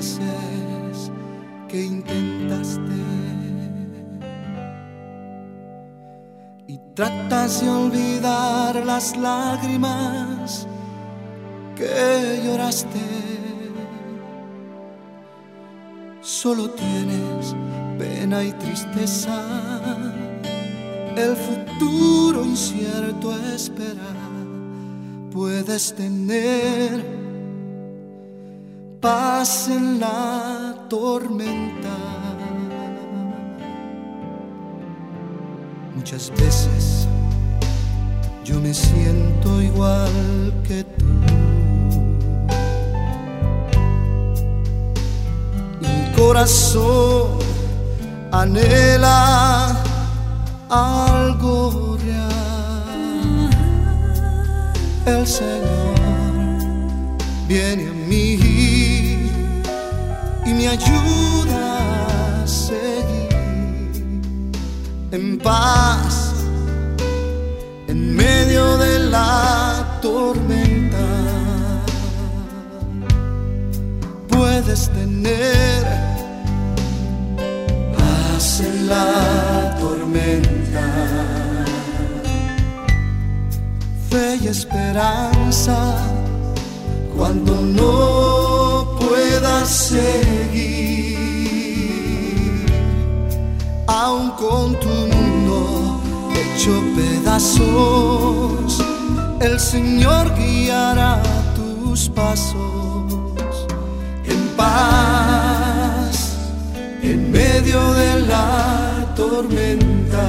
veces que intentaste y tratas de olvidar las lágrimas que lloraste. Solo tienes pena y tristeza, el futuro incierto espera. Puedes tener paz en la tormenta. Muchas veces yo me siento igual que tú. Mi corazón anhela algo real. El Señor viene a mí y me ayuda a seguir en paz en medio de la tormenta. Puedes tener paz en la tormenta, fe y esperanza cuando no puedas seguir, aun con tu mundo hecho pedazos, el Señor guiará tus pasos en paz en medio de la tormenta.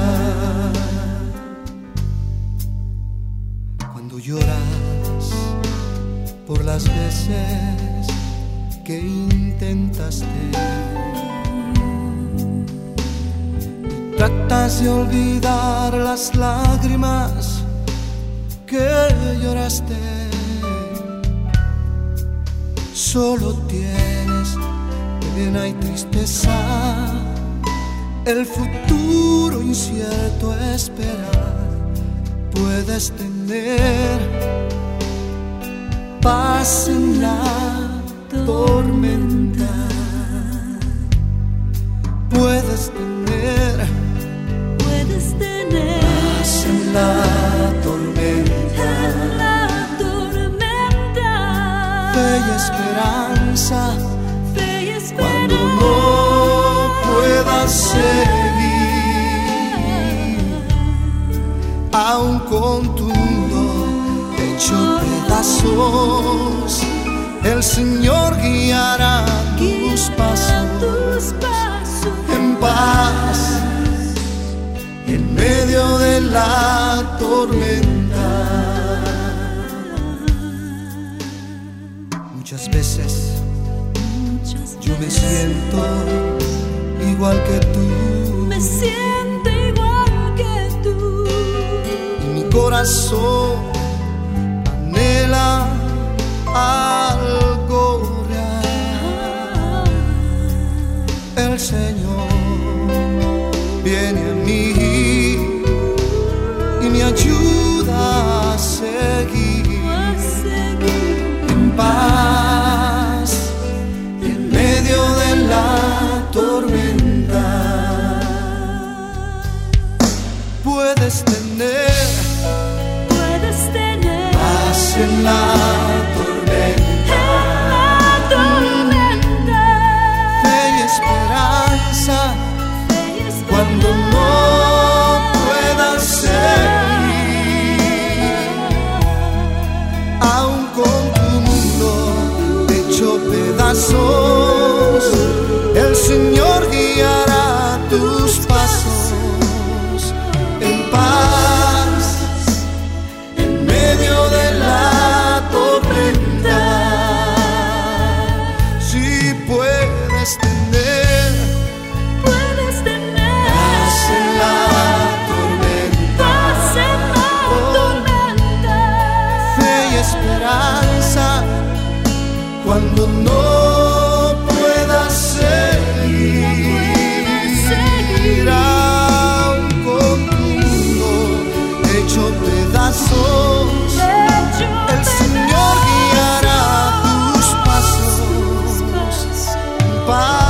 Cuando lloras por las veces que intentaste y tratas de olvidar las lágrimas que lloraste, solo tienes pena y tristeza, el futuro incierto espera. Puedes tener paz en la tormenta. Puedes tener paz en la tormenta. Fe y esperanza cuando no puedas seguir, aun con tu mundo hecho pedazos, el Señor guiará tus pasos en paz en medio de la tormenta. Muchas veces yo me siento igual que tú. Me siento igual que tú. Y mi corazón anhela algo real. El Señor viene a mí y me ayuda a seguir en paz en medio de la tormenta. Puedes tener paz en la tormenta, fe y esperanza cuando no puedas seguir, aun con tu mundo hecho pedazos, el Señor guiará tus pasos en paz en medio de la tormenta. Si puedes tener paz en la tormenta, fe y esperanza cuando no puedas seguir, aun con tu mundo hecho pedazos, el Señor guiará tus pasos paz.